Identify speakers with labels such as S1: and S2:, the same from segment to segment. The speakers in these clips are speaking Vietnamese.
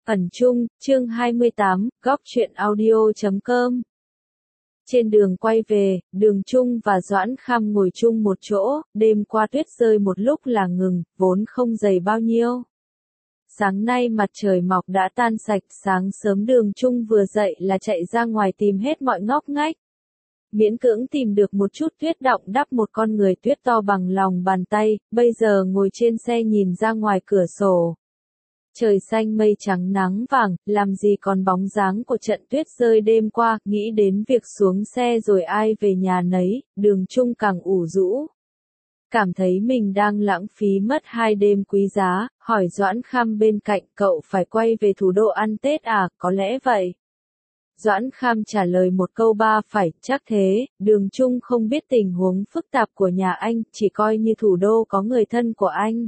S1: Ẩn Chung, chương 28, góc truyện audio.com. Trên đường quay về, Đường Chung và Doãn Kham ngồi chung một chỗ, đêm qua tuyết rơi một lúc là ngừng, vốn không dày bao nhiêu. Sáng nay mặt trời mọc đã tan sạch, sáng sớm Đường Chung vừa dậy là chạy ra ngoài tìm hết mọi ngóc ngách. Miễn cưỡng tìm được một chút tuyết đọng đắp một con người tuyết to bằng lòng bàn tay, bây giờ ngồi trên xe nhìn ra ngoài cửa sổ. Trời xanh mây trắng nắng vàng, làm gì còn bóng dáng của trận tuyết rơi đêm qua, nghĩ đến việc xuống xe rồi ai về nhà nấy, Đường Chung càng ủ rũ. Cảm thấy mình đang lãng phí mất 2 đêm quý giá, hỏi Doãn Kham bên cạnh, cậu phải quay về thủ đô ăn Tết à, có lẽ vậy. Doãn Kham trả lời một câu ba phải, chắc thế, Đường Chung không biết tình huống phức tạp của nhà anh, chỉ coi như thủ đô có người thân của anh.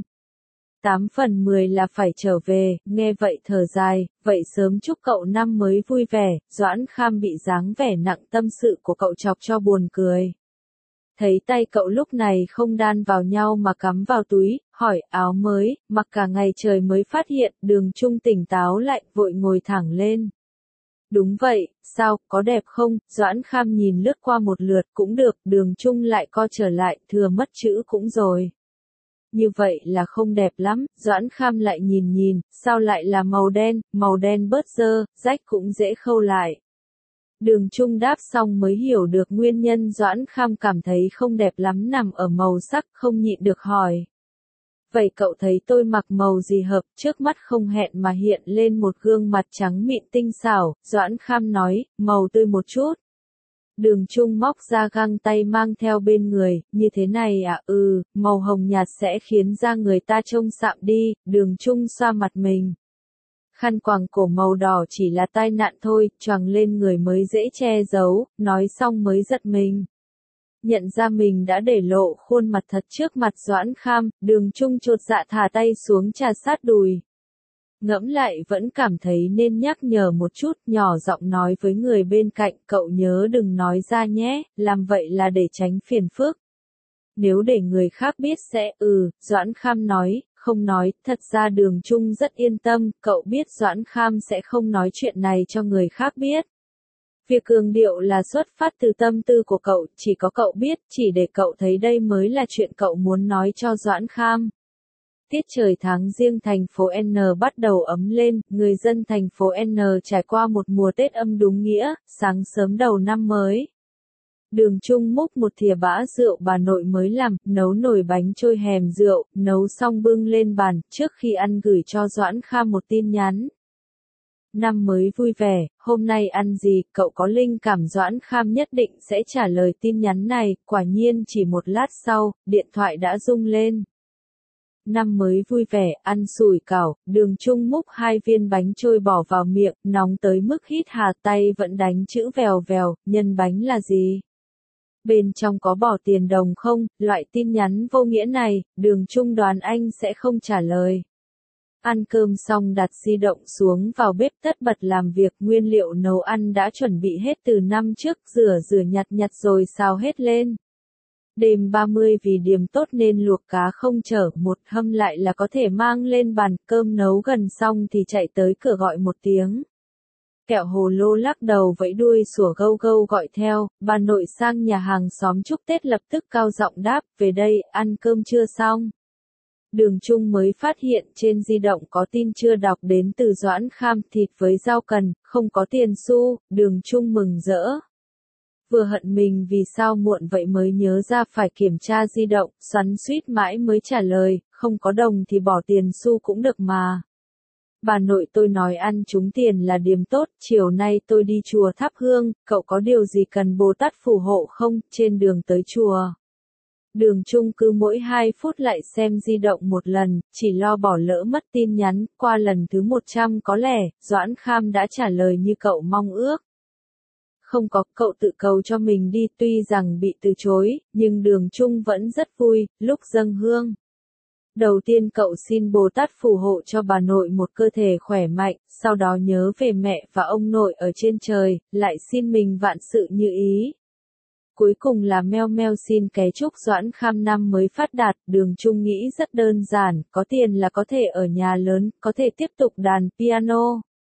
S1: 8 phần 10 là phải trở về, nghe vậy thở dài, vậy sớm chúc cậu năm mới vui vẻ. Doãn Kham bị dáng vẻ nặng tâm sự của cậu chọc cho buồn cười. Thấy tay cậu lúc này không đan vào nhau mà cắm vào túi, hỏi áo mới, mặc cả ngày trời mới phát hiện, Đường Chung tỉnh táo lại, vội ngồi thẳng lên. Đúng vậy, sao, có đẹp không? Doãn Kham nhìn lướt qua một lượt, cũng được, Đường Chung lại co trở lại, thừa mất chữ cũng rồi. Như vậy là không đẹp lắm, Doãn Kham lại nhìn, sao lại là màu đen bớt dơ, rách cũng dễ khâu lại. Đường Chung đáp xong mới hiểu được nguyên nhân Doãn Kham cảm thấy không đẹp lắm nằm ở màu sắc, không nhịn được hỏi. Vậy cậu thấy tôi mặc màu gì hợp? Trước mắt không hẹn mà hiện lên một gương mặt trắng mịn tinh xảo, Doãn Kham nói, màu tươi một chút. Đường Chung móc ra găng tay mang theo bên người, như thế này à, màu hồng nhạt sẽ khiến da người ta trông sạm đi. Đường Chung xoa mặt mình. Khăn quàng cổ màu đỏ chỉ là tai nạn thôi, choàng lên người mới dễ che giấu, nói xong mới giật mình. Nhận ra mình đã để lộ khuôn mặt thật trước mặt Doãn Kham, Đường Chung chột dạ thả tay xuống trà sát đùi. Ngẫm lại vẫn cảm thấy nên nhắc nhở một chút, nhỏ giọng nói với người bên cạnh, cậu nhớ đừng nói ra nhé, làm vậy là để tránh phiền phức. Nếu để người khác biết sẽ, Doãn Kham nói, không nói, thật ra Đường Chung rất yên tâm, cậu biết Doãn Kham sẽ không nói chuyện này cho người khác biết. Việc cường điệu là xuất phát từ tâm tư của cậu, chỉ có cậu biết, chỉ để cậu thấy đây mới là chuyện cậu muốn nói cho Doãn Kham. Tiết trời tháng Giêng thành phố N bắt đầu ấm lên, người dân thành phố N trải qua một mùa Tết âm đúng nghĩa, sáng sớm đầu năm mới. Đường Chung múc một thìa bã rượu bà nội mới làm, nấu nồi bánh trôi hèm rượu, nấu xong bưng lên bàn, trước khi ăn gửi cho Doãn Kham một tin nhắn. Năm mới vui vẻ, hôm nay ăn gì, cậu có linh cảm Doãn Kham nhất định sẽ trả lời tin nhắn này, quả nhiên chỉ một lát sau, điện thoại đã rung lên. Năm mới vui vẻ, ăn sủi cảo, Đường Chung múc 2 viên bánh trôi bỏ vào miệng, nóng tới mức hít hà, tay vẫn đánh chữ vèo vèo, nhân bánh là gì? Bên trong có bỏ tiền đồng không? Loại tin nhắn vô nghĩa này, Đường Chung đoán anh sẽ không trả lời. Ăn cơm xong đặt di động xuống vào bếp tất bật làm việc, nguyên liệu nấu ăn đã chuẩn bị hết từ năm trước, rửa nhặt rồi xào hết lên. Đêm 30 vì điểm tốt nên luộc cá không chở, một hâm lại là có thể mang lên bàn, cơm nấu gần xong thì chạy tới cửa gọi một tiếng. Kẹo hồ lô lắc đầu vẫy đuôi sủa gâu gâu gọi theo, bà nội sang nhà hàng xóm chúc Tết lập tức cao giọng đáp, về đây, ăn cơm chưa xong. Đường Chung mới phát hiện trên di động có tin chưa đọc đến từ Doãn Kham, thịt với rau cần, không có tiền xu, Đường Chung mừng rỡ. Vừa hận mình vì sao muộn vậy mới nhớ ra phải kiểm tra di động, xoắn xuýt mãi mới trả lời, không có đồng thì bỏ tiền xu cũng được mà. Bà nội tôi nói ăn trúng tiền là điềm tốt, chiều nay tôi đi chùa thắp hương, cậu có điều gì cần Bồ Tát phù hộ không, trên đường tới chùa. Đường Chung cứ mỗi 2 phút lại xem di động một lần, chỉ lo bỏ lỡ mất tin nhắn, qua lần thứ 100 có lẽ, Doãn Kham đã trả lời như cậu mong ước. Không có, cậu tự cầu cho mình đi, tuy rằng bị từ chối, nhưng Đường Chung vẫn rất vui, lúc dâng hương. Đầu tiên cậu xin Bồ Tát phù hộ cho bà nội một cơ thể khỏe mạnh, sau đó nhớ về mẹ và ông nội ở trên trời, lại xin mình vạn sự như ý. Cuối cùng là meo xin ké chúc Doãn Kham năm mới phát đạt, Đường Chung nghĩ rất đơn giản, có tiền là có thể ở nhà lớn, có thể tiếp tục đàn piano.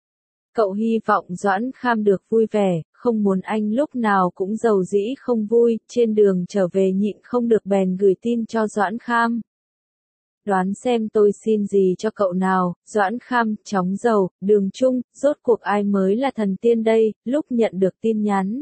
S1: Cậu hy vọng Doãn Kham được vui vẻ, không muốn anh lúc nào cũng giàu dĩ không vui, trên đường trở về nhịn không được bèn gửi tin cho Doãn Kham. Đoán xem tôi xin gì cho cậu nào, Doãn Kham, chóng dầu, Đường Trung, rốt cuộc ai mới là thần tiên đây, lúc nhận được tin nhắn.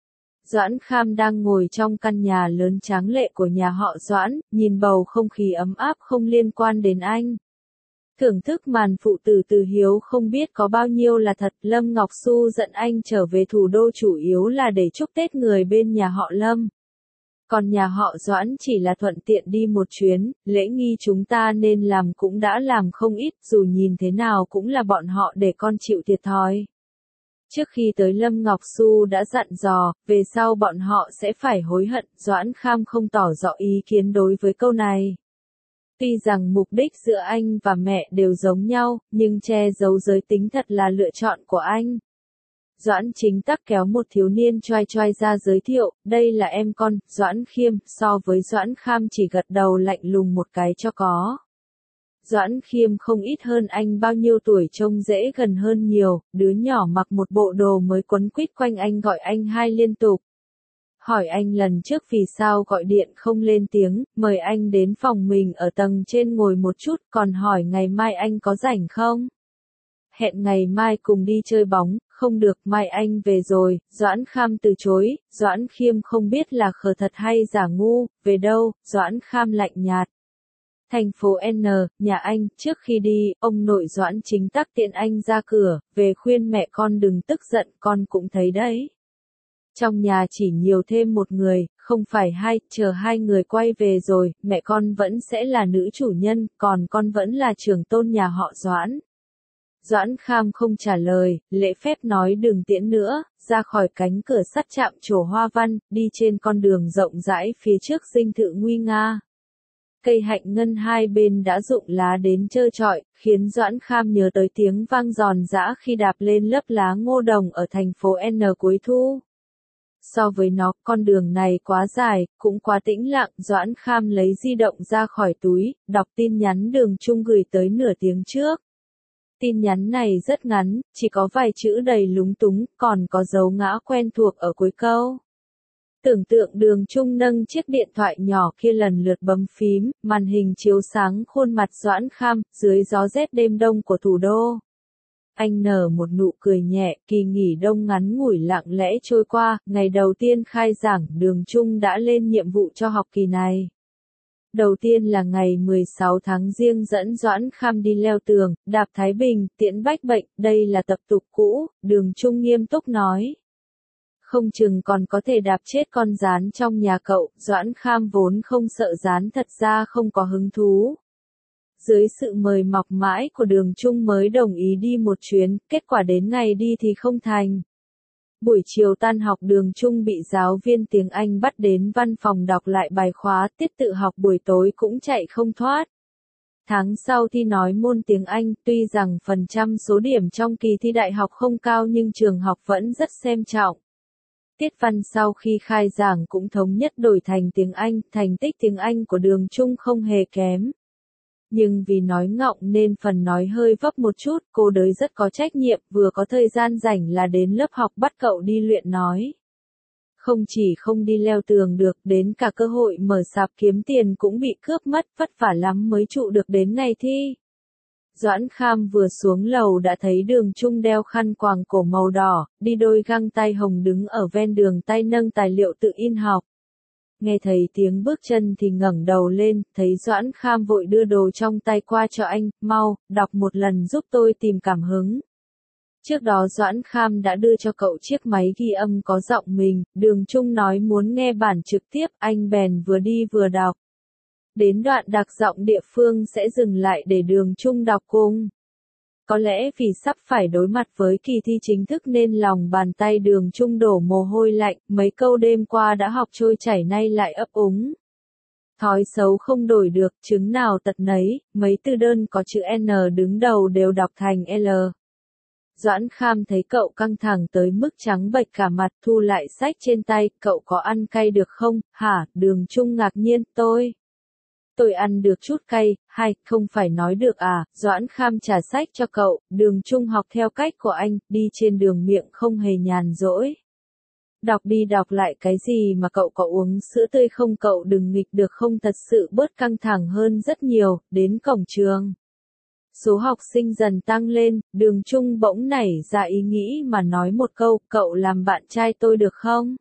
S1: Doãn Kham đang ngồi trong căn nhà lớn tráng lệ của nhà họ Doãn, nhìn bầu không khí ấm áp không liên quan đến anh. Thưởng thức màn phụ tử từ hiếu không biết có bao nhiêu là thật. Lâm Ngọc Xu dẫn anh trở về thủ đô chủ yếu là để chúc Tết người bên nhà họ Lâm. Còn nhà họ Doãn chỉ là thuận tiện đi một chuyến, lễ nghi chúng ta nên làm cũng đã làm không ít, dù nhìn thế nào cũng là bọn họ để con chịu thiệt thòi. Trước khi tới Lâm Ngọc Xu đã dặn dò, về sau bọn họ sẽ phải hối hận, Doãn Kham không tỏ rõ ý kiến đối với câu này. Tuy rằng mục đích giữa anh và mẹ đều giống nhau, nhưng che giấu giới tính thật là lựa chọn của anh. Doãn Chính Tắc kéo một thiếu niên choai choai ra giới thiệu, đây là em con, Doãn Khiêm, so với Doãn Kham chỉ gật đầu lạnh lùng một cái cho có. Doãn Khiêm không ít hơn anh bao nhiêu tuổi, trông dễ gần hơn nhiều, đứa nhỏ mặc một bộ đồ mới quấn quýt quanh anh gọi anh hai liên tục. Hỏi anh lần trước vì sao gọi điện không lên tiếng, mời anh đến phòng mình ở tầng trên ngồi một chút, còn hỏi ngày mai anh có rảnh không? Hẹn ngày mai cùng đi chơi bóng, không được, mai anh về rồi, Doãn Kham từ chối, Doãn Khiêm không biết là khờ thật hay giả ngu, về đâu, Doãn Kham lạnh nhạt. Thành phố N, nhà anh, trước khi đi, ông nội Doãn Chính Tắc tiện anh ra cửa, về khuyên mẹ con đừng tức giận, con cũng thấy đấy. Trong nhà chỉ nhiều thêm một người, không phải hai, chờ hai người quay về rồi, mẹ con vẫn sẽ là nữ chủ nhân, còn con vẫn là trưởng tôn nhà họ Doãn. Doãn Kham không trả lời, lễ phép nói đừng tiễn nữa, ra khỏi cánh cửa sắt chạm trổ hoa văn, đi trên con đường rộng rãi phía trước dinh thự nguy nga. Cây hạnh ngân hai bên đã rụng lá đến trơ trọi, khiến Doãn Kham nhớ tới tiếng vang giòn giã khi đạp lên lớp lá ngô đồng ở thành phố N cuối thu. So với nó, con đường này quá dài, cũng quá tĩnh lặng, Doãn Kham lấy di động ra khỏi túi, đọc tin nhắn Đường Trung gửi tới nửa tiếng trước. Tin nhắn này rất ngắn, chỉ có vài chữ đầy lúng túng, còn có dấu ngã quen thuộc ở cuối câu. Tưởng tượng Đường Trung nâng chiếc điện thoại nhỏ kia lần lượt bấm phím, màn hình chiếu sáng khuôn mặt Doãn Kham, dưới gió rét đêm đông của thủ đô. Anh nở một nụ cười nhẹ, kỳ nghỉ đông ngắn ngủi lặng lẽ trôi qua, ngày đầu tiên khai giảng, Đường Trung đã lên nhiệm vụ cho học kỳ này. Đầu tiên là ngày 16 tháng Giêng dẫn Doãn Kham đi leo tường, đạp Thái Bình, tiễn bách bệnh, đây là tập tục cũ, Đường Trung nghiêm túc nói. Không chừng còn có thể đạp chết con gián trong nhà cậu, Doãn Kham vốn không sợ gián thật ra không có hứng thú. Dưới sự mời mọc mãi của Đường Trung mới đồng ý đi một chuyến, kết quả đến ngày đi thì không thành. Buổi chiều tan học Đường Trung bị giáo viên tiếng Anh bắt đến văn phòng đọc lại bài khóa, tiết tự học buổi tối cũng chạy không thoát. Tháng sau thi nói môn tiếng Anh, tuy rằng phần trăm số điểm trong kỳ thi đại học không cao nhưng trường học vẫn rất xem trọng. Tiết văn sau khi khai giảng cũng thống nhất đổi thành tiếng Anh, thành tích tiếng Anh của Đường Trung không hề kém. Nhưng vì nói ngọng nên phần nói hơi vấp một chút, cô đới rất có trách nhiệm, vừa có thời gian rảnh là đến lớp học bắt cậu đi luyện nói. Không chỉ không đi leo tường được, đến cả cơ hội mở sạp kiếm tiền cũng bị cướp mất, vất vả lắm mới trụ được đến ngày thi. Doãn Kham vừa xuống lầu đã thấy Đường Trung đeo khăn quàng cổ màu đỏ, đi đôi găng tay hồng đứng ở ven đường tay nâng tài liệu tự in học. Nghe thấy tiếng bước chân thì ngẩng đầu lên, thấy Doãn Kham vội đưa đồ trong tay qua cho anh, mau, đọc một lần giúp tôi tìm cảm hứng. Trước đó Doãn Kham đã đưa cho cậu chiếc máy ghi âm có giọng mình, Đường Trung nói muốn nghe bản trực tiếp, anh bèn vừa đi vừa đọc. Đến đoạn đặc giọng địa phương sẽ dừng lại để Đường Trung đọc cùng. Có lẽ vì sắp phải đối mặt với kỳ thi chính thức nên lòng bàn tay Đường Trung đổ mồ hôi lạnh, mấy câu đêm qua đã học trôi chảy nay lại ấp úng. Thói xấu không đổi được, chứng nào tật nấy, mấy từ đơn có chữ N đứng đầu đều đọc thành L. Doãn Kham thấy cậu căng thẳng tới mức trắng bệch cả mặt, thu lại sách trên tay, cậu có ăn cay được không, hả? Đường Trung ngạc nhiên, tôi Tôi ăn được chút cay, hay, không phải nói được à, Doãn Kham trả sách cho cậu, Đường Trung học theo cách của anh, đi trên đường miệng không hề nhàn rỗi. Đọc đi đọc lại cái gì mà cậu có uống sữa tươi không, cậu đừng nghịch được không, thật sự bớt căng thẳng hơn rất nhiều, đến cổng trường. Số học sinh dần tăng lên, Đường Trung bỗng nảy ra ý nghĩ mà nói một câu, cậu làm bạn trai tôi được không?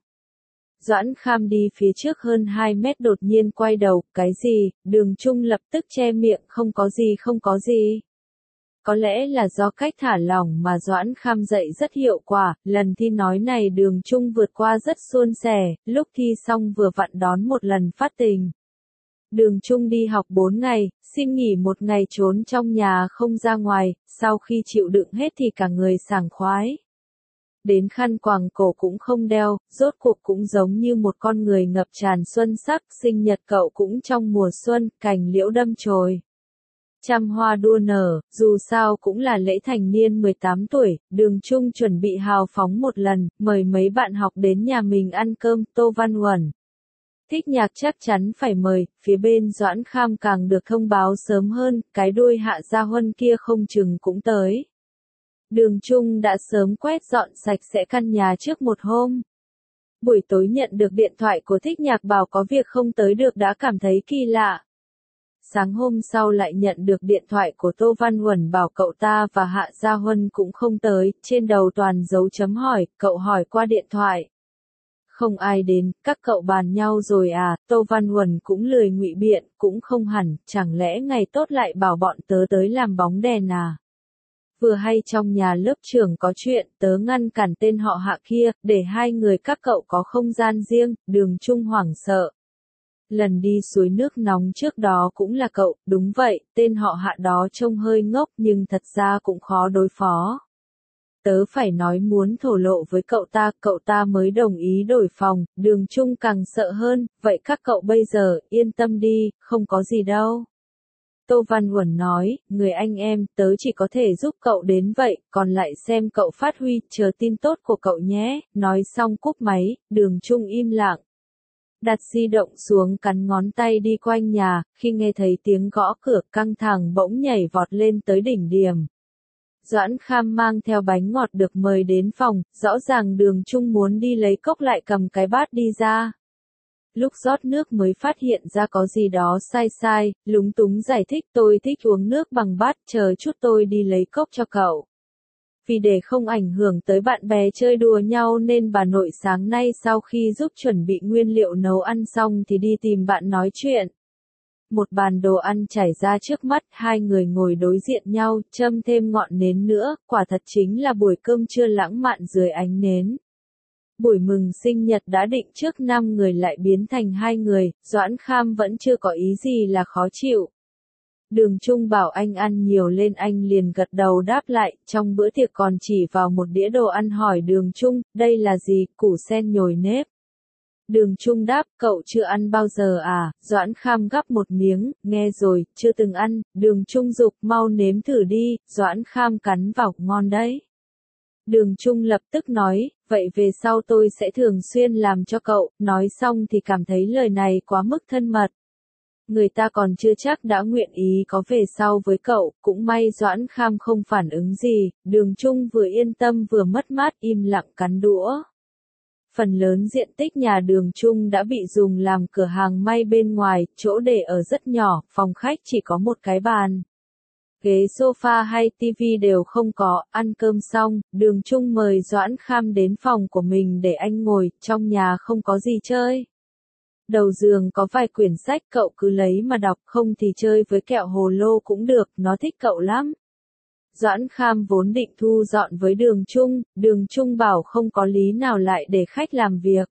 S1: Doãn Kham đi phía trước hơn 2 mét đột nhiên quay đầu, cái gì, Đường Trung lập tức che miệng, không có gì không có gì. Có lẽ là do cách thả lỏng mà Doãn Kham dạy rất hiệu quả, lần thi nói này Đường Trung vượt qua rất suôn sẻ, lúc thi xong vừa vặn đón một lần phát tình. Đường Trung đi học 4 ngày, xin nghỉ 1 ngày trốn trong nhà không ra ngoài, sau khi chịu đựng hết thì cả người sảng khoái. Đến khăn quàng cổ cũng không đeo, rốt cuộc cũng giống như một con người ngập tràn xuân sắc, sinh nhật cậu cũng trong mùa xuân, cành liễu đâm chồi. Trăm hoa đua nở, dù sao cũng là lễ thành niên 18 tuổi, Đường Trung chuẩn bị hào phóng một lần, mời mấy bạn học đến nhà mình ăn cơm, Tô Văn Uẩn. Thích nhạc chắc chắn phải mời, phía bên Doãn Kham càng được thông báo sớm hơn, cái đuôi Hạ Gia Huân kia không chừng cũng tới. Đường Trung đã sớm quét dọn sạch sẽ căn nhà trước một hôm. Buổi tối nhận được điện thoại của Thích Nhạc bảo có việc không tới được đã cảm thấy kỳ lạ. Sáng hôm sau lại nhận được điện thoại của Tô Văn Uẩn bảo cậu ta và Hạ Gia Huân cũng không tới, trên đầu toàn dấu chấm hỏi, cậu hỏi qua điện thoại. Không ai đến, các cậu bàn nhau rồi à, Tô Văn Uẩn cũng lười ngụy biện, cũng không hẳn, chẳng lẽ ngày tốt lại bảo bọn tớ tới làm bóng đèn à. Vừa hay trong nhà lớp trưởng có chuyện, tớ ngăn cản tên họ Hạ kia, để hai người các cậu có không gian riêng, Đường Trung hoảng sợ. Lần đi suối nước nóng trước đó cũng là cậu, đúng vậy, tên họ Hạ đó trông hơi ngốc nhưng thật ra cũng khó đối phó. Tớ phải nói muốn thổ lộ với cậu ta mới đồng ý đổi phòng, Đường Trung càng sợ hơn, vậy các cậu bây giờ, yên tâm đi, không có gì đâu. Tô Văn Uẩn nói, người anh em, tớ chỉ có thể giúp cậu đến vậy, còn lại xem cậu phát huy, chờ tin tốt của cậu nhé, nói xong cúp máy, Đường Trung im lặng. Đặt di động xuống cắn ngón tay đi quanh nhà, khi nghe thấy tiếng gõ cửa căng thẳng bỗng nhảy vọt lên tới đỉnh điểm. Doãn Kham mang theo bánh ngọt được mời đến phòng, rõ ràng Đường Trung muốn đi lấy cốc lại cầm cái bát đi ra. Lúc rót nước mới phát hiện ra có gì đó sai, lúng túng giải thích tôi thích uống nước bằng bát, chờ chút tôi đi lấy cốc cho cậu. Vì để không ảnh hưởng tới bạn bè chơi đùa nhau nên bà nội sáng nay sau khi giúp chuẩn bị nguyên liệu nấu ăn xong thì đi tìm bạn nói chuyện. Một bàn đồ ăn trải ra trước mắt, hai người ngồi đối diện nhau, châm thêm ngọn nến nữa, quả thật chính là buổi cơm trưa lãng mạn dưới ánh nến. Buổi mừng sinh nhật đã định trước 5 người lại biến thành 2 người, Doãn Kham vẫn chưa có ý gì là khó chịu. Đường Trung bảo anh ăn nhiều lên, anh liền gật đầu đáp lại, trong bữa tiệc còn chỉ vào một đĩa đồ ăn hỏi Đường Trung, đây là gì, củ sen nhồi nếp. Đường Trung đáp, cậu chưa ăn bao giờ à, Doãn Kham gắp một miếng, nghe rồi, chưa từng ăn, Đường Trung giục mau nếm thử đi, Doãn Kham cắn vào, ngon đấy. Đường Trung lập tức nói, vậy về sau tôi sẽ thường xuyên làm cho cậu, nói xong thì cảm thấy lời này quá mức thân mật. Người ta còn chưa chắc đã nguyện ý có về sau với cậu, cũng may Doãn Kham không phản ứng gì, Đường Trung vừa yên tâm vừa mất mát im lặng cắn đũa. Phần lớn diện tích nhà Đường Trung đã bị dùng làm cửa hàng may bên ngoài, chỗ để ở rất nhỏ, phòng khách chỉ có một cái bàn. Ghế sofa hay tivi đều không có, ăn cơm xong, Đường Trung mời Doãn Kham đến phòng của mình để anh ngồi, trong nhà không có gì chơi. Đầu giường có vài quyển sách cậu cứ lấy mà đọc, không thì chơi với kẹo hồ lô cũng được, nó thích cậu lắm. Doãn Kham vốn định thu dọn với Đường Trung bảo không có lý nào lại để khách làm việc.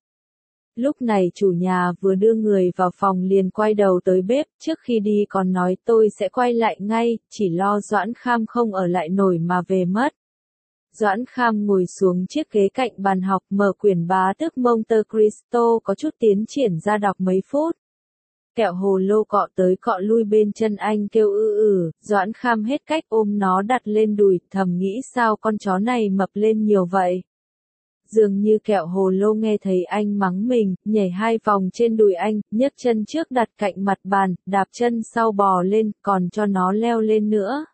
S1: Lúc này chủ nhà vừa đưa người vào phòng liền quay đầu tới bếp, trước khi đi còn nói tôi sẽ quay lại ngay, chỉ lo Doãn Kham không ở lại nổi mà về mất. Doãn Kham ngồi xuống chiếc ghế cạnh bàn học mở quyển bá tước Monte Cristo có chút tiến triển ra đọc mấy phút. Kẹo hồ lô cọ tới cọ lui bên chân anh kêu Doãn Kham hết cách ôm nó đặt lên đùi, thầm nghĩ sao con chó này mập lên nhiều vậy. Dường như kẹo hồ lô nghe thấy anh mắng mình, nhảy 2 vòng trên đùi anh, nhấc chân trước đặt cạnh mặt bàn, đạp chân sau bò lên, còn cho nó leo lên nữa.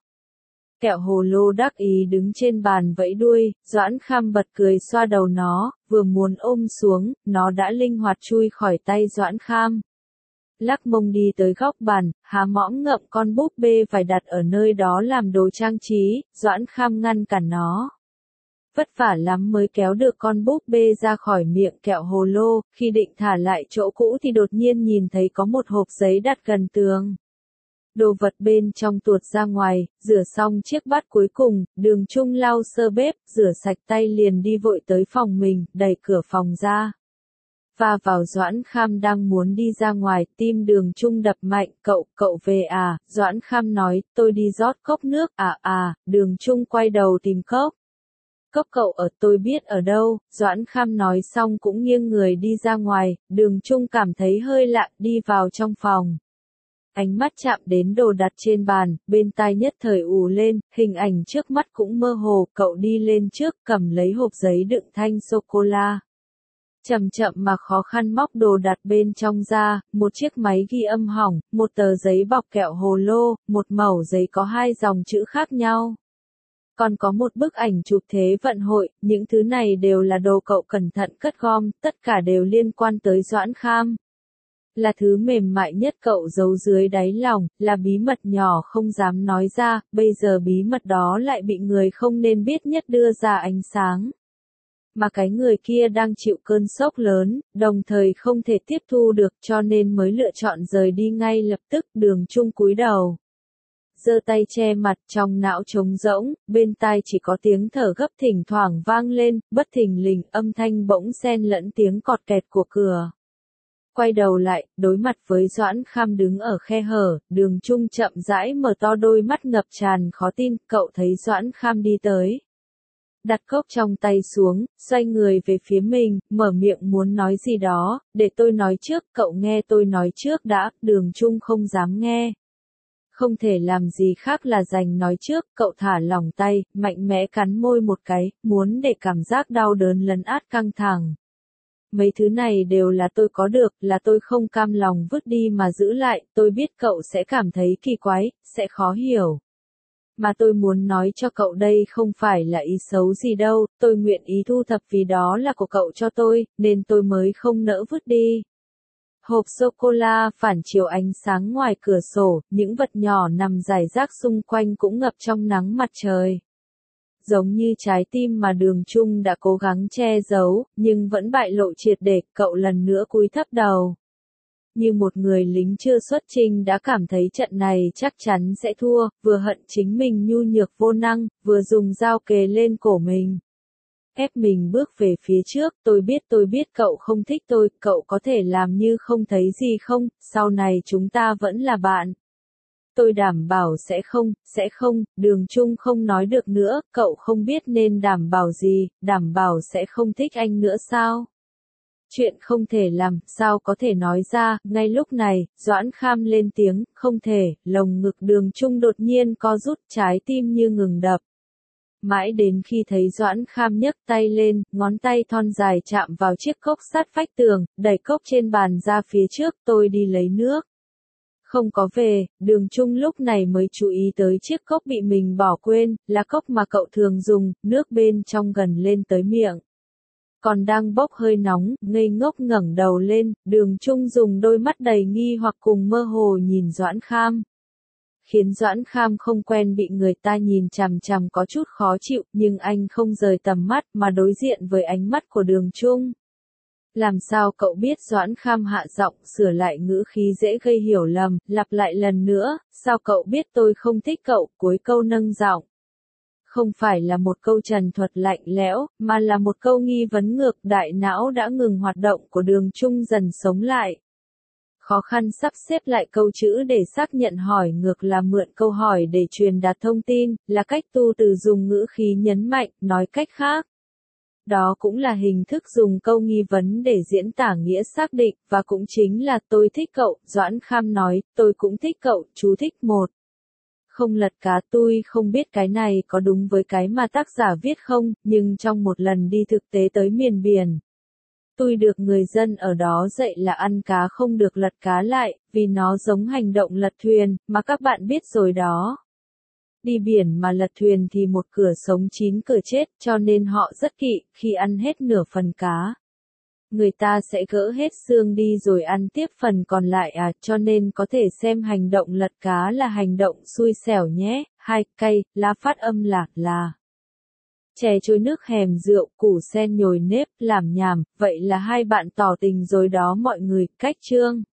S1: Kẹo hồ lô đắc ý đứng trên bàn vẫy đuôi, Doãn Kham bật cười xoa đầu nó, vừa muốn ôm xuống, nó đã linh hoạt chui khỏi tay Doãn Kham. Lắc mông đi tới góc bàn, há mõm ngậm con búp bê phải đặt ở nơi đó làm đồ trang trí, Doãn Kham ngăn cản nó. Vất vả lắm mới kéo được con búp bê ra khỏi miệng kẹo hồ lô, khi định thả lại chỗ cũ thì đột nhiên nhìn thấy có một hộp giấy đặt gần tường. Đồ vật bên trong tuột ra ngoài, rửa xong chiếc bát cuối cùng, Đường Trung lau sơ bếp, rửa sạch tay liền đi vội tới phòng mình, đẩy cửa phòng ra. Và vào Doãn Kham đang muốn đi ra ngoài, tim Đường Trung đập mạnh, cậu về à, Doãn Kham nói, tôi đi rót cốc nước, Đường Trung quay đầu tìm cốc. Cốc cậu ở tôi biết ở đâu, Doãn Kham nói xong cũng nghiêng người đi ra ngoài, Đường Trung cảm thấy hơi lạ, đi vào trong phòng. Ánh mắt chạm đến đồ đặt trên bàn, bên tai nhất thời ù lên, hình ảnh trước mắt cũng mơ hồ, cậu đi lên trước, cầm lấy hộp giấy đựng thanh sô-cô-la. Chậm chậm mà khó khăn móc đồ đặt bên trong ra, một chiếc máy ghi âm hỏng, một tờ giấy bọc kẹo hồ lô, một mẩu giấy có 2 dòng chữ khác nhau. Còn có một bức ảnh chụp thế vận hội, những thứ này đều là đồ cậu cẩn thận cất gom, tất cả đều liên quan tới Doãn Kham. Là thứ mềm mại nhất cậu giấu dưới đáy lòng, là bí mật nhỏ không dám nói ra, bây giờ bí mật đó lại bị người không nên biết nhất đưa ra ánh sáng. Mà cái người kia đang chịu cơn sốc lớn, đồng thời không thể tiếp thu được cho nên mới lựa chọn rời đi ngay lập tức. Đường Trung cúi đầu, giơ tay che mặt, trong não trống rỗng, bên tai chỉ có tiếng thở gấp thỉnh thoảng vang lên, bất thình lình âm thanh bỗng xen lẫn tiếng cọt kẹt của cửa. Quay đầu lại, đối mặt với Doãn Kham đứng ở khe hở, Đường Trung chậm rãi mở to đôi mắt ngập tràn khó tin, cậu thấy Doãn Kham đi tới. Đặt cốc trong tay xuống, xoay người về phía mình, mở miệng muốn nói gì đó, để tôi nói trước, cậu nghe tôi nói trước đã, Đường Trung không dám nghe. Không thể làm gì khác là giành nói trước, cậu thả lỏng tay, mạnh mẽ cắn môi một cái, muốn để cảm giác đau đớn lấn át căng thẳng. Mấy thứ này đều là tôi có được, là tôi không cam lòng vứt đi mà giữ lại, tôi biết cậu sẽ cảm thấy kỳ quái, sẽ khó hiểu. Mà tôi muốn nói cho cậu đây không phải là ý xấu gì đâu, tôi nguyện ý thu thập vì đó là của cậu cho tôi, nên tôi mới không nỡ vứt đi. Hộp sô-cô-la phản chiếu ánh sáng ngoài cửa sổ, những vật nhỏ nằm rải rác xung quanh cũng ngập trong nắng mặt trời. Giống như trái tim mà Đường Trung đã cố gắng che giấu, nhưng vẫn bại lộ triệt để, cậu lần nữa cúi thấp đầu. Như một người lính chưa xuất chinh đã cảm thấy trận này chắc chắn sẽ thua, vừa hận chính mình nhu nhược vô năng, vừa dùng dao kề lên cổ mình. Ép mình bước về phía trước, tôi biết cậu không thích tôi, cậu có thể làm như không thấy gì không, sau này chúng ta vẫn là bạn. Tôi đảm bảo sẽ không, Đường Trung không nói được nữa, cậu không biết nên đảm bảo gì, đảm bảo sẽ không thích anh nữa sao? Chuyện không thể làm, sao có thể nói ra, ngay lúc này, Doãn Kham lên tiếng, không thể, lồng ngực Đường Trung đột nhiên co rút, trái tim như ngừng đập. Mãi đến khi thấy Doãn Kham nhấc tay lên, ngón tay thon dài chạm vào chiếc cốc sát vách tường, đẩy cốc trên bàn ra phía trước, tôi đi lấy nước. Không có về, Đường Trung lúc này mới chú ý tới chiếc cốc bị mình bỏ quên, là cốc mà cậu thường dùng, nước bên trong gần lên tới miệng. Còn đang bốc hơi nóng, ngây ngốc ngẩng đầu lên, Đường Trung dùng đôi mắt đầy nghi hoặc cùng mơ hồ nhìn Doãn Kham. Khiến Doãn Kham không quen bị người ta nhìn chằm chằm có chút khó chịu, nhưng anh không rời tầm mắt mà đối diện với ánh mắt của Đường Trung. Làm sao cậu biết? Doãn Kham hạ giọng, sửa lại ngữ khí dễ gây hiểu lầm, lặp lại lần nữa, sao cậu biết tôi không thích cậu, cuối câu nâng giọng. Không phải là một câu trần thuật lạnh lẽo, mà là một câu nghi vấn ngược, đại não đã ngừng hoạt động của Đường Trung dần sống lại. Khó khăn sắp xếp lại câu chữ để xác nhận hỏi ngược là mượn câu hỏi để truyền đạt thông tin, là cách tu từ dùng ngữ khí nhấn mạnh, nói cách khác. Đó cũng là hình thức dùng câu nghi vấn để diễn tả nghĩa xác định, và cũng chính là tôi thích cậu, Doãn Kham nói, tôi cũng thích cậu, chú thích 1. không lật cá. Tôi không biết cái này có đúng với cái mà tác giả viết không, nhưng trong một lần đi thực tế tới miền biển, tôi được người dân ở đó dạy là ăn cá không được lật cá lại, vì nó giống hành động lật thuyền, mà các bạn biết rồi đó. Đi biển mà lật thuyền thì một cửa sống 9 cửa chết, cho nên họ rất kỵ, khi ăn hết nửa phần cá, người ta sẽ gỡ hết xương đi rồi ăn tiếp phần còn lại cho nên có thể xem hành động lật cá là hành động xui xẻo nhé. 2. Cay, lá phát âm là. Chè trôi nước hèm rượu, củ sen nhồi nếp, làm nhảm, vậy là hai bạn tỏ tình rồi đó mọi người. Cách chương